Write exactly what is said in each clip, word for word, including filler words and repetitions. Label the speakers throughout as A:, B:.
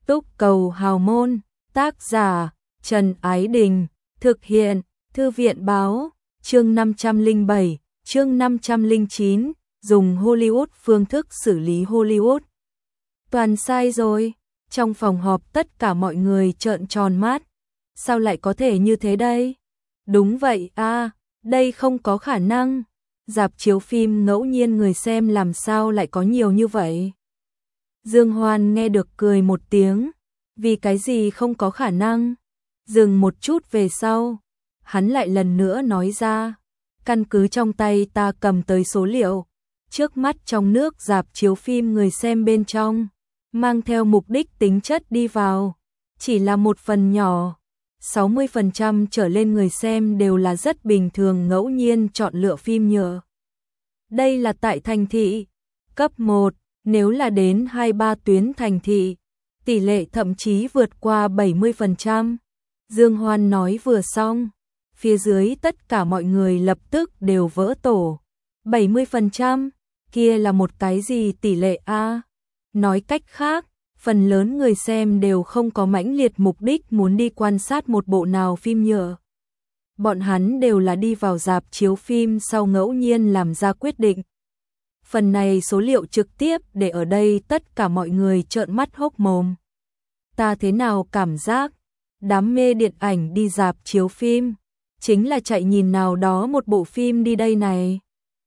A: Túc Cầu Hào Môn, tác giả Trần Ái Đình, thực hiện Thư viện Báo, chương năm trăm lẻ bảy, chương năm trăm lẻ chín, dùng Hollywood phương thức xử lý Hollywood. Toàn sai rồi, trong phòng họp tất cả mọi người trợn tròn mắt, sao lại có thể như thế đây? Đúng vậy a, đây không có khả năng, rạp chiếu phim ngẫu nhiên người xem làm sao lại có nhiều như vậy? Dương Hoan nghe được cười một tiếng, vì cái gì không có khả năng? Dừng một chút về sau, hắn lại lần nữa nói ra, căn cứ trong tay ta cầm tới số liệu, trước mắt trong nước rạp chiếu phim người xem bên trong, mang theo mục đích tính chất đi vào, chỉ là một phần nhỏ, sáu mươi phần trăm trở lên người xem đều là rất bình thường ngẫu nhiên chọn lựa phim nhựa. Đây là tại thành thị, cấp một, nếu là đến hai ba tuyến thành thị, tỷ lệ thậm chí vượt qua bảy mươi phần trăm. Dương Hoan nói vừa xong, phía dưới tất cả mọi người lập tức đều vỡ tổ. bảy mươi phần trăm, kia là một cái gì tỷ lệ a? Nói cách khác, phần lớn người xem đều không có mãnh liệt mục đích muốn đi quan sát một bộ nào phim nhựa. Bọn hắn đều là đi vào rạp chiếu phim sau ngẫu nhiên làm ra quyết định. Phần này số liệu trực tiếp để ở đây tất cả mọi người trợn mắt hốc mồm. Ta thế nào cảm giác, đám mê điện ảnh đi rạp chiếu phim, chính là chạy nhìn nào đó một bộ phim đi đây này.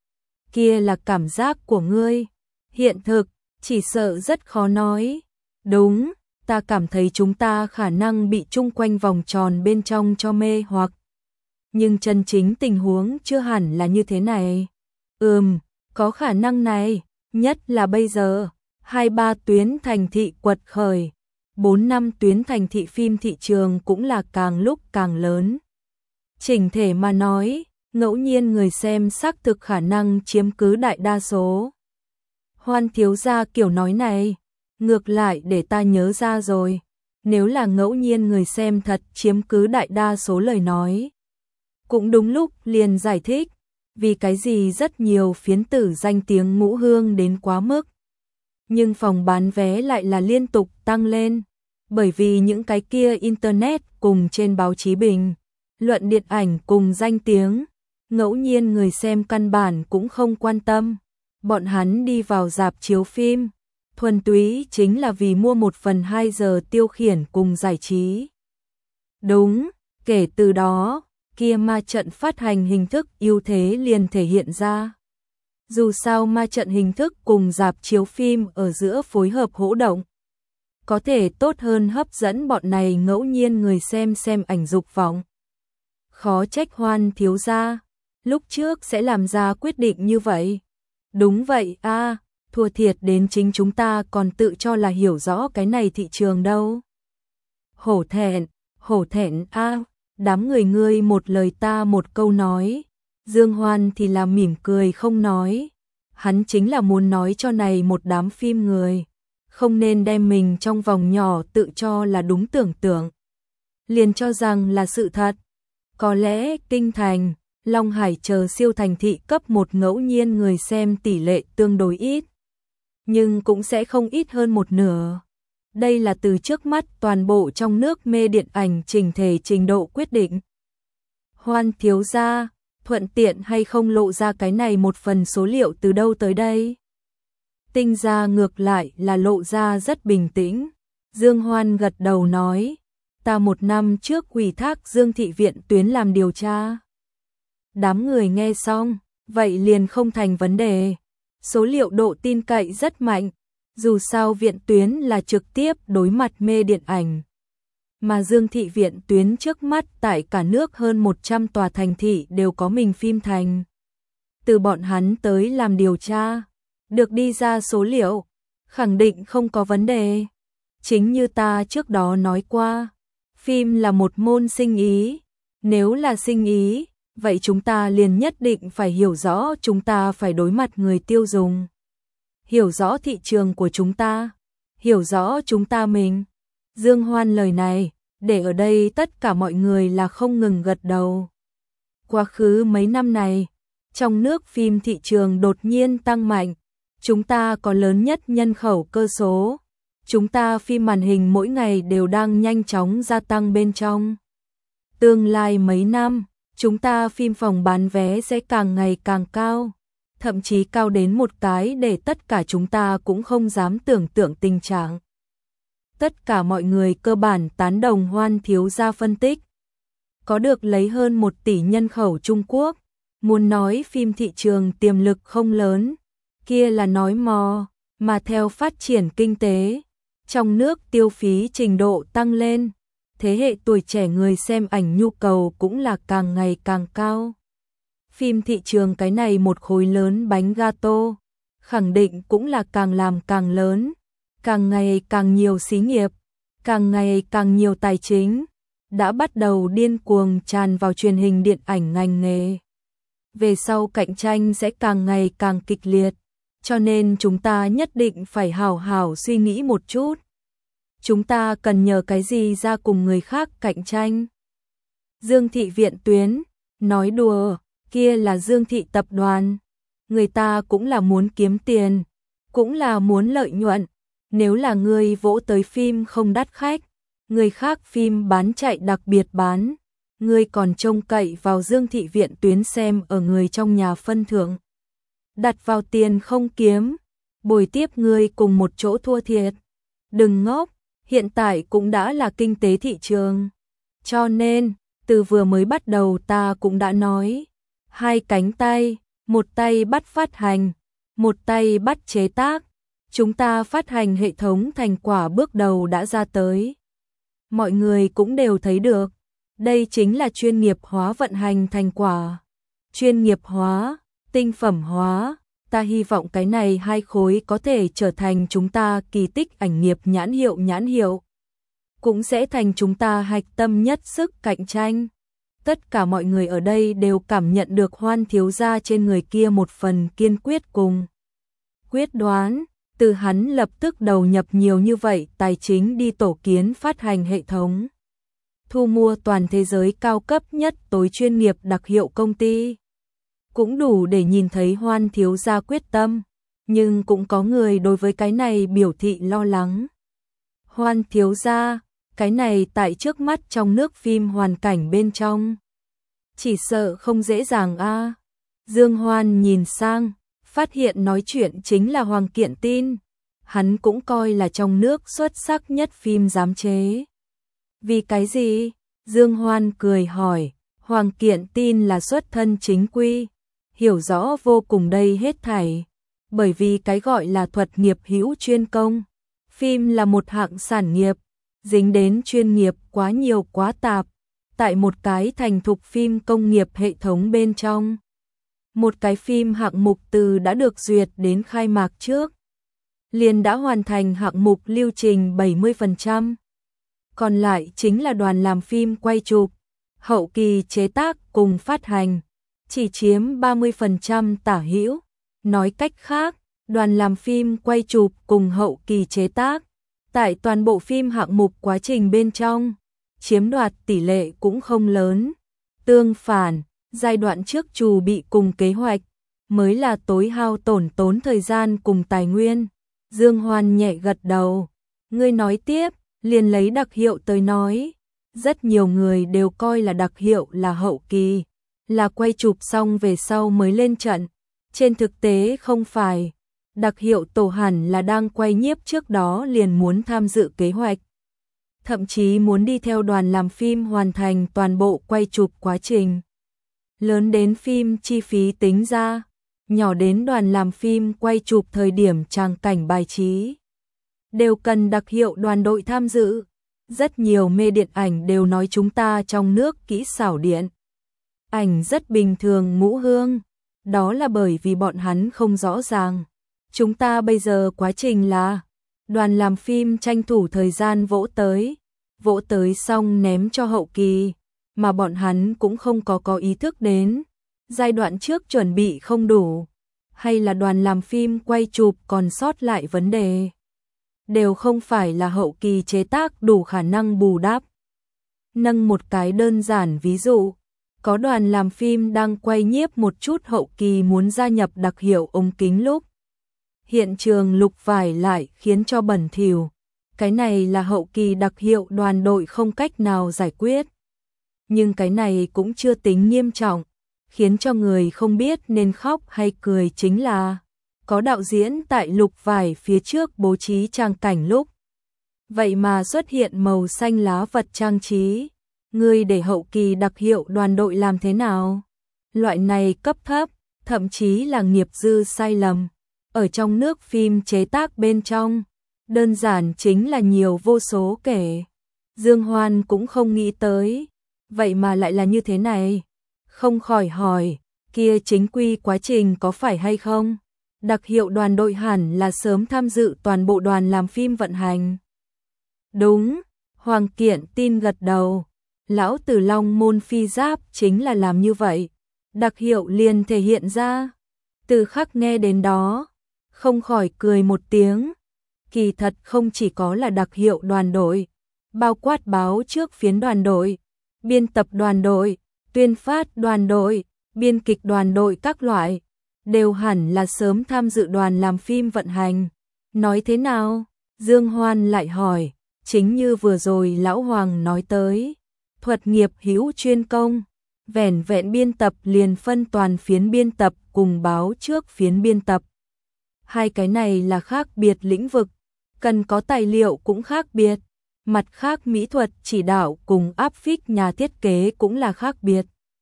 A: Kia là cảm giác của ngươi, hiện thực, chỉ sợ rất khó nói. Đúng, ta cảm thấy chúng ta khả năng bị chung quanh vòng tròn bên trong cho mê hoặc. Nhưng chân chính tình huống chưa hẳn là như thế này. Ừm, có khả năng này, nhất là bây giờ, hai ba tuyến thành thị quật khởi, bốn năm tuyến thành thị phim thị trường cũng là càng lúc càng lớn. Chỉnh thể mà nói, ngẫu nhiên người xem xác thực khả năng chiếm cứ đại đa số. Hoan thiếu gia kiểu nói này, ngược lại để ta nhớ ra rồi, nếu là ngẫu nhiên người xem thật chiếm cứ đại đa số lời nói. Cũng đúng lúc liền giải thích, vì cái gì rất nhiều phiến tử danh tiếng ngũ hương đến quá mức. Nhưng phòng bán vé lại là liên tục tăng lên, bởi vì những cái kia internet cùng trên báo chí bình, luận điện ảnh cùng danh tiếng, ngẫu nhiên người xem căn bản cũng không quan tâm. Bọn hắn đi vào rạp chiếu phim, thuần túy chính là vì mua một phần hai giờ tiêu khiển cùng giải trí. Đúng, kể từ đó, kia ma trận phát hành hình thức ưu thế liền thể hiện ra. Dù sao ma trận hình thức cùng rạp chiếu phim ở giữa phối hợp hỗ động, có thể tốt hơn hấp dẫn bọn này ngẫu nhiên người xem xem ảnh dục vọng. Khó trách Hoan thiếu gia, lúc trước sẽ làm ra quyết định như vậy. Đúng vậy a, thua thiệt đến chính chúng ta còn tự cho là hiểu rõ cái này thị trường đâu. Hổ thẹn, hổ thẹn a, đám người ngươi một lời ta một câu nói. Dương Hoan thì là mỉm cười không nói. Hắn chính là muốn nói cho này một đám phim người, không nên đem mình trong vòng nhỏ tự cho là đúng tưởng tượng, liền cho rằng là sự thật. Có lẽ Kinh Thành, Long Hải chờ siêu thành thị cấp một ngẫu nhiên người xem tỷ lệ tương đối ít, nhưng cũng sẽ không ít hơn một nửa. Đây là từ trước mắt toàn bộ trong nước mê điện ảnh chỉnh thể trình độ quyết định. Hoan thiếu gia, thuận tiện hay không lộ ra cái này một phần số liệu từ đâu tới đây? Tinh gia ngược lại là lộ ra rất bình tĩnh. Dương Hoan gật đầu nói, ta một năm trước ủy thác Dương thị viện tuyến làm điều tra. Đám người nghe xong, vậy liền không thành vấn đề. Số liệu độ tin cậy rất mạnh, dù sao viện tuyến là trực tiếp đối mặt mê điện ảnh. Mà Dương thị viện tuyến trước mắt tại cả nước hơn một trăm tòa thành thị đều có mình phim thành. Từ bọn hắn tới làm điều tra, được đi ra số liệu, khẳng định không có vấn đề. Chính như ta trước đó nói qua, phim là một môn sinh ý, nếu là sinh ý, vậy chúng ta liền nhất định phải hiểu rõ chúng ta phải đối mặt người tiêu dùng. Hiểu rõ thị trường của chúng ta, hiểu rõ chúng ta mình. Dương Hoan lời này, để ở đây tất cả mọi người là không ngừng gật đầu. Quá khứ mấy năm này, trong nước phim thị trường đột nhiên tăng mạnh, chúng ta có lớn nhất nhân khẩu cơ số, chúng ta phim màn hình mỗi ngày đều đang nhanh chóng gia tăng bên trong. Tương lai mấy năm, chúng ta phim phòng bán vé sẽ càng ngày càng cao, thậm chí cao đến một cái để tất cả chúng ta cũng không dám tưởng tượng tình trạng. Tất cả mọi người cơ bản tán đồng Hoan thiếu gia phân tích. Có được lấy hơn một tỷ nhân khẩu Trung Quốc, muốn nói phim thị trường tiềm lực không lớn, kia là nói mò, mà theo phát triển kinh tế, trong nước tiêu phí trình độ tăng lên, thế hệ tuổi trẻ người xem ảnh nhu cầu cũng là càng ngày càng cao. Phim thị trường cái này một khối lớn bánh gato, khẳng định cũng là càng làm càng lớn, càng ngày càng nhiều xí nghiệp, càng ngày càng nhiều tài chính, đã bắt đầu điên cuồng tràn vào truyền hình điện ảnh ngành nghề. Về sau cạnh tranh sẽ càng ngày càng kịch liệt, cho nên chúng ta nhất định phải hào hào suy nghĩ một chút. Chúng ta cần nhờ cái gì ra cùng người khác cạnh tranh? Dương Thị Viện Tuyến, nói đùa, kia là Dương Thị Tập đoàn. Người ta cũng là muốn kiếm tiền, cũng là muốn lợi nhuận. Nếu là người vỗ tới phim không đắt khách, người khác phim bán chạy đặc biệt bán, người còn trông cậy vào Dương Thị Viện Tuyến xem ở người trong nhà phân thưởng. Đặt vào tiền không kiếm, bồi tiếp người cùng một chỗ thua thiệt. Đừng ngốc, hiện tại cũng đã là kinh tế thị trường. Cho nên, từ vừa mới bắt đầu ta cũng đã nói, hai cánh tay, một tay bắt phát hành, một tay bắt chế tác. Chúng ta phát hành hệ thống thành quả bước đầu đã ra tới. Mọi người cũng đều thấy được, đây chính là chuyên nghiệp hóa vận hành thành quả. Chuyên nghiệp hóa, tinh phẩm hóa, ta hy vọng cái này hai khối có thể trở thành chúng ta kỳ tích ảnh nghiệp nhãn hiệu nhãn hiệu. Cũng sẽ thành chúng ta hạch tâm nhất sức cạnh tranh. Tất cả mọi người ở đây đều cảm nhận được Hoan thiếu gia trên người kia một phần kiên quyết cùng quyết đoán. Từ hắn lập tức đầu nhập nhiều như vậy tài chính đi tổ kiến phát hành hệ thống, thu mua toàn thế giới cao cấp nhất tối chuyên nghiệp đặc hiệu công ty. Cũng đủ để nhìn thấy Hoan thiếu gia quyết tâm, nhưng cũng có người đối với cái này biểu thị lo lắng. Hoan thiếu gia, cái này tại trước mắt trong nước phim hoàn cảnh bên trong, chỉ sợ không dễ dàng a. À. Dương Hoan nhìn sang, phát hiện nói chuyện chính là Hoàng Kiện Tin, hắn cũng coi là trong nước xuất sắc nhất phim giám chế. Vì cái gì? Dương Hoan cười hỏi, Hoàng Kiện Tin là xuất thân chính quy, hiểu rõ vô cùng đây hết thảy, bởi vì cái gọi là thuật nghiệp hữu chuyên công, phim là một hạng sản nghiệp, dính đến chuyên nghiệp quá nhiều quá tạp, tại một cái thành thục phim công nghiệp hệ thống bên trong. Một cái phim hạng mục từ đã được duyệt đến khai mạc trước, liền đã hoàn thành hạng mục lưu trình bảy mươi phần trăm. Còn lại chính là đoàn làm phim quay chụp, hậu kỳ chế tác cùng phát hành, chỉ chiếm ba mươi phần trăm tả hữu. Nói cách khác, đoàn làm phim quay chụp cùng hậu kỳ chế tác, tại toàn bộ phim hạng mục quá trình bên trong, chiếm đoạt tỷ lệ cũng không lớn. Tương phản, giai đoạn trước trù bị cùng kế hoạch, mới là tối hao tổn tốn thời gian cùng tài nguyên. Dương Hoan nhẹ gật đầu. Ngươi nói tiếp, liền lấy đặc hiệu tới nói. Rất nhiều người đều coi là đặc hiệu là hậu kỳ, là quay chụp xong về sau mới lên trận. Trên thực tế không phải. Đặc hiệu tổ hẳn là đang quay nhiếp trước đó liền muốn tham dự kế hoạch. Thậm chí muốn đi theo đoàn làm phim hoàn thành toàn bộ quay chụp quá trình. Lớn đến phim chi phí tính ra, nhỏ đến đoàn làm phim quay chụp thời điểm tràng cảnh bài trí, đều cần đặc hiệu đoàn đội tham dự. Rất nhiều mê điện ảnh đều nói chúng ta trong nước kỹ xảo điện ảnh rất bình thường ngũ hương, đó là bởi vì bọn hắn không rõ ràng. Chúng ta bây giờ quá trình là đoàn làm phim tranh thủ thời gian vỗ tới, vỗ tới xong ném cho hậu kỳ, mà bọn hắn cũng không có có ý thức đến giai đoạn trước chuẩn bị không đủ, hay là đoàn làm phim quay chụp còn sót lại vấn đề, đều không phải là hậu kỳ chế tác đủ khả năng bù đắp. Nâng một cái đơn giản ví dụ, có đoàn làm phim đang quay nhiếp một chút hậu kỳ muốn gia nhập đặc hiệu ống kính lúc hiện trường lục vải lại khiến cho bẩn thỉu, cái này là hậu kỳ đặc hiệu đoàn đội không cách nào giải quyết. Nhưng cái này cũng chưa tính nghiêm trọng, khiến cho người không biết nên khóc hay cười chính là có đạo diễn tại lục vải phía trước bố trí trang cảnh lúc. Vậy mà xuất hiện màu xanh lá vật trang trí. Ngươi để hậu kỳ đặc hiệu đoàn đội làm thế nào? Loại này cấp thấp, thậm chí là nghiệp dư sai lầm. Ở trong nước phim chế tác bên trong, đơn giản chính là nhiều vô số kể. Dương Hoan cũng không nghĩ tới, vậy mà lại là như thế này. Không khỏi hỏi, kia chính quy quá trình có phải hay không? Đặc hiệu đoàn đội hẳn là sớm tham dự toàn bộ đoàn làm phim vận hành. Đúng, Hoàng Kiện tin gật đầu. Lão Tử Long môn phi giáp chính là làm như vậy. Đặc hiệu liền thể hiện ra. Từ khắc nghe đến đó, không khỏi cười một tiếng. Kỳ thật không chỉ có là đặc hiệu đoàn đội, bao quát báo trước phiến đoàn đội, biên tập đoàn đội, tuyên phát đoàn đội, biên kịch đoàn đội các loại, đều hẳn là sớm tham dự đoàn làm phim vận hành. Nói thế nào? Dương Hoan lại hỏi, chính như vừa rồi Lão Hoàng nói tới, thuật nghiệp hữu chuyên công, vẻn vẹn biên tập liền phân toàn phiến biên tập cùng báo trước phiến biên tập. Hai cái này là khác biệt lĩnh vực, cần có tài liệu cũng khác biệt, mặt khác mỹ thuật chỉ đạo cùng áp phích nhà thiết kế cũng là khác biệt.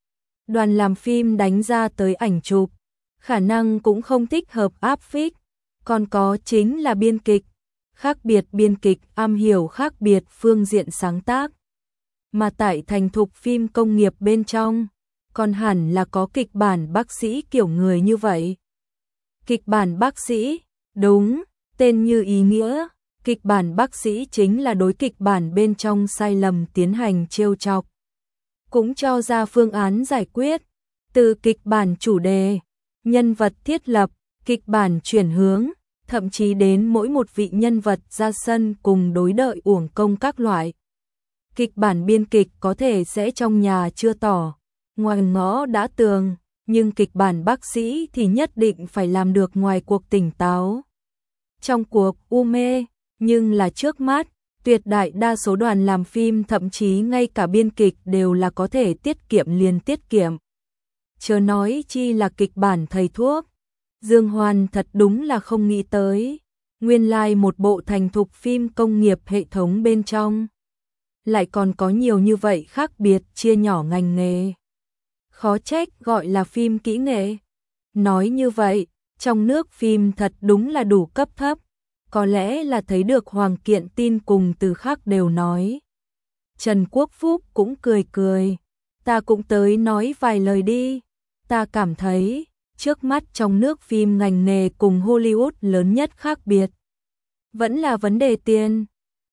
A: Đoàn làm phim đánh ra tới ảnh chụp, khả năng cũng không thích hợp áp phích, còn có chính là biên kịch, khác biệt biên kịch am hiểu khác biệt phương diện sáng tác. Mà tại thành thục phim công nghiệp bên trong, còn hẳn là có kịch bản bác sĩ kiểu người như vậy. Kịch bản bác sĩ, đúng, tên như ý nghĩa, kịch bản bác sĩ chính là đối kịch bản bên trong sai lầm tiến hành trêu chọc. Cũng cho ra phương án giải quyết, từ kịch bản chủ đề, nhân vật thiết lập, kịch bản chuyển hướng, thậm chí đến mỗi một vị nhân vật ra sân cùng đối đợi uổng công các loại. Kịch bản biên kịch có thể sẽ trong nhà chưa tỏ, ngoài ngõ đã tường, nhưng kịch bản bác sĩ thì nhất định phải làm được ngoài cuộc tỉnh táo. Trong cuộc u mê, nhưng là trước mắt, tuyệt đại đa số đoàn làm phim thậm chí ngay cả biên kịch đều là có thể tiết kiệm liền tiết kiệm. Chớ nói chi là kịch bản thầy thuốc. Dương Hoan thật đúng là không nghĩ tới, nguyên lai like một bộ thành thục phim công nghiệp hệ thống bên trong lại còn có nhiều như vậy khác biệt chia nhỏ ngành nghề. Khó trách gọi là phim kỹ nghệ. Nói như vậy, trong nước phim thật đúng là đủ cấp thấp, có lẽ là thấy được Hoàng Kiện tin cùng Từ Khắc đều nói. Trần Quốc Phúc cũng cười cười, ta cũng tới nói vài lời đi, ta cảm thấy trước mắt trong nước phim ngành nghề cùng Hollywood lớn nhất khác biệt vẫn là vấn đề tiền.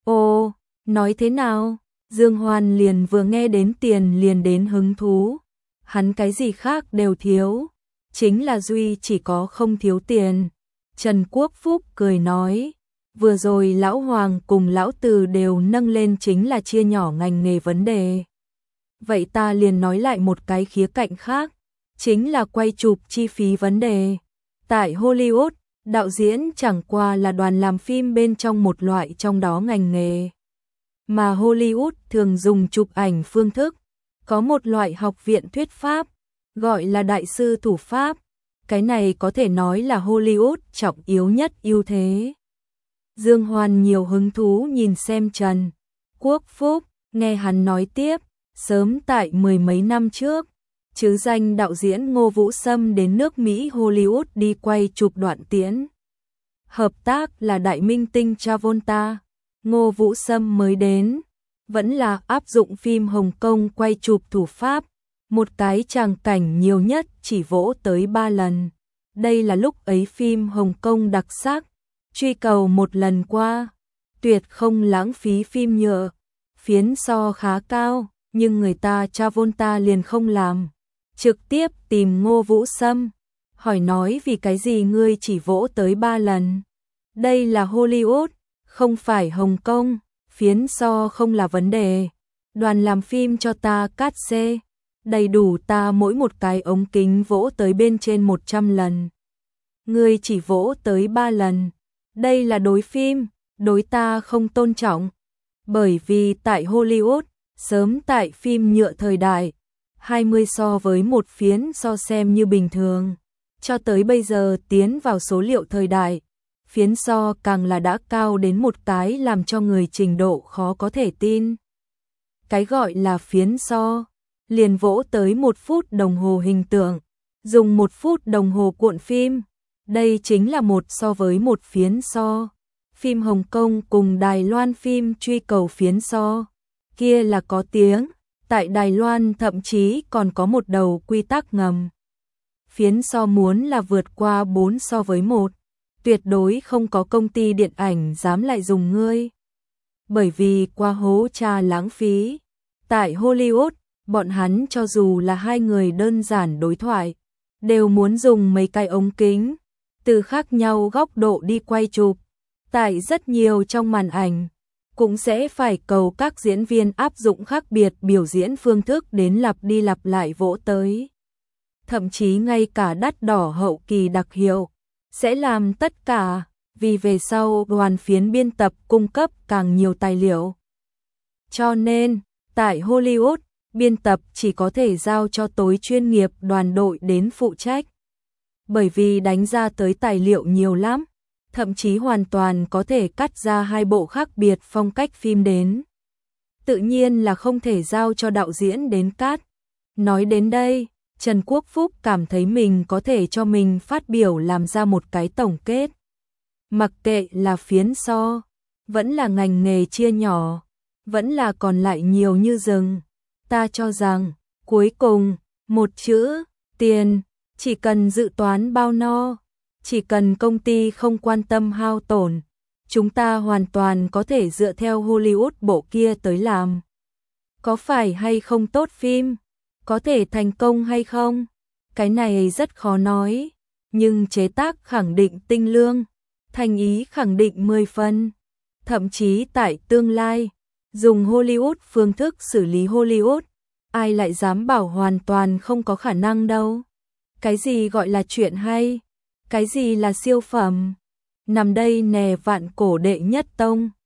A: Ồ, nói thế nào? Dương Hoan liền vừa nghe đến tiền liền đến hứng thú. Hắn cái gì khác đều thiếu, chính là duy chỉ có không thiếu tiền. Trần Quốc Phúc cười nói, vừa rồi Lão Hoàng cùng Lão Từ đều nâng lên chính là chia nhỏ ngành nghề vấn đề. Vậy ta liền nói lại một cái khía cạnh khác, chính là quay chụp chi phí vấn đề. Tại Hollywood, đạo diễn chẳng qua là đoàn làm phim bên trong một loại trong đó ngành nghề. Mà Hollywood thường dùng chụp ảnh phương thức, có một loại học viện thuyết pháp, gọi là đại sư thủ pháp. Cái này có thể nói là Hollywood trọng yếu nhất ưu thế. Dương Hoan nhiều hứng thú nhìn xem Trần Quốc Phúc, nghe hắn nói tiếp, sớm tại mười mấy năm trước, chứ danh đạo diễn Ngô Vũ Sâm đến nước Mỹ Hollywood đi quay chụp đoạn tiễn. Hợp tác là đại minh tinh Travolta, Ngô Vũ Sâm mới đến, vẫn là áp dụng phim Hồng Kông quay chụp thủ pháp, một cái tràng cảnh nhiều nhất chỉ vỗ tới ba lần. Đây là lúc ấy phim Hồng Kông đặc sắc, truy cầu một lần qua, tuyệt không lãng phí phim nhựa, phiến so khá cao, nhưng người ta Travolta liền không làm, trực tiếp tìm Ngô Vũ Sâm, hỏi nói vì cái gì ngươi chỉ vỗ tới ba lần. Đây là Hollywood, không phải Hồng Kông, phiến so không là vấn đề. Đoàn làm phim cho ta cát xê, đầy đủ ta mỗi một cái ống kính vỗ tới bên trên một trăm lần. Ngươi chỉ vỗ tới ba lần. Đây là đối phim, đối ta không tôn trọng. Bởi vì tại Hollywood, sớm tại phim nhựa thời đại, hai mươi so với một phiến so xem như bình thường. Cho tới bây giờ tiến vào số liệu thời đại, phiến so càng là đã cao đến một cái làm cho người trình độ khó có thể tin. Cái gọi là phiến so, liền vỗ tới một phút đồng hồ hình tượng, dùng một phút đồng hồ cuộn phim. Đây chính là một so với một phiến so. Phim Hồng Kông cùng Đài Loan phim truy cầu phiến so, kia là có tiếng, tại Đài Loan thậm chí còn có một đầu quy tắc ngầm. Phiến so muốn là vượt qua bốn so với một, tuyệt đối không có công ty điện ảnh dám lại dùng ngươi. Bởi vì qua hố cha lãng phí. Tại Hollywood, bọn hắn cho dù là hai người đơn giản đối thoại, đều muốn dùng mấy cái ống kính, từ khác nhau góc độ đi quay chụp. Tại rất nhiều trong màn ảnh, cũng sẽ phải cầu các diễn viên áp dụng khác biệt biểu diễn phương thức đến lặp đi lặp lại vỗ tới. Thậm chí ngay cả đắt đỏ hậu kỳ đặc hiệu, sẽ làm tất cả, vì về sau đoàn phiến biên tập cung cấp càng nhiều tài liệu. Cho nên, tại Hollywood, biên tập chỉ có thể giao cho tối chuyên nghiệp đoàn đội đến phụ trách. Bởi vì đánh ra tới tài liệu nhiều lắm, thậm chí hoàn toàn có thể cắt ra hai bộ khác biệt phong cách phim đến. Tự nhiên là không thể giao cho đạo diễn đến cắt. Nói đến đây, Trần Quốc Phúc cảm thấy mình có thể cho mình phát biểu làm ra một cái tổng kết. Mặc kệ là phiến so, vẫn là ngành nghề chia nhỏ, vẫn là còn lại nhiều như rừng. Ta cho rằng, cuối cùng, một chữ, tiền, chỉ cần dự toán bao no, chỉ cần công ty không quan tâm hao tổn, chúng ta hoàn toàn có thể dựa theo Hollywood bộ kia tới làm. Có phải hay không tốt phim? Có thể thành công hay không? Cái này rất khó nói, nhưng chế tác khẳng định tinh lương, thành ý khẳng định mười phân. Thậm chí tại tương lai, dùng Hollywood phương thức xử lý Hollywood, ai lại dám bảo hoàn toàn không có khả năng đâu. Cái gì gọi là chuyện hay? Cái gì là siêu phẩm? Nằm đây nè vạn cổ đệ nhất tông.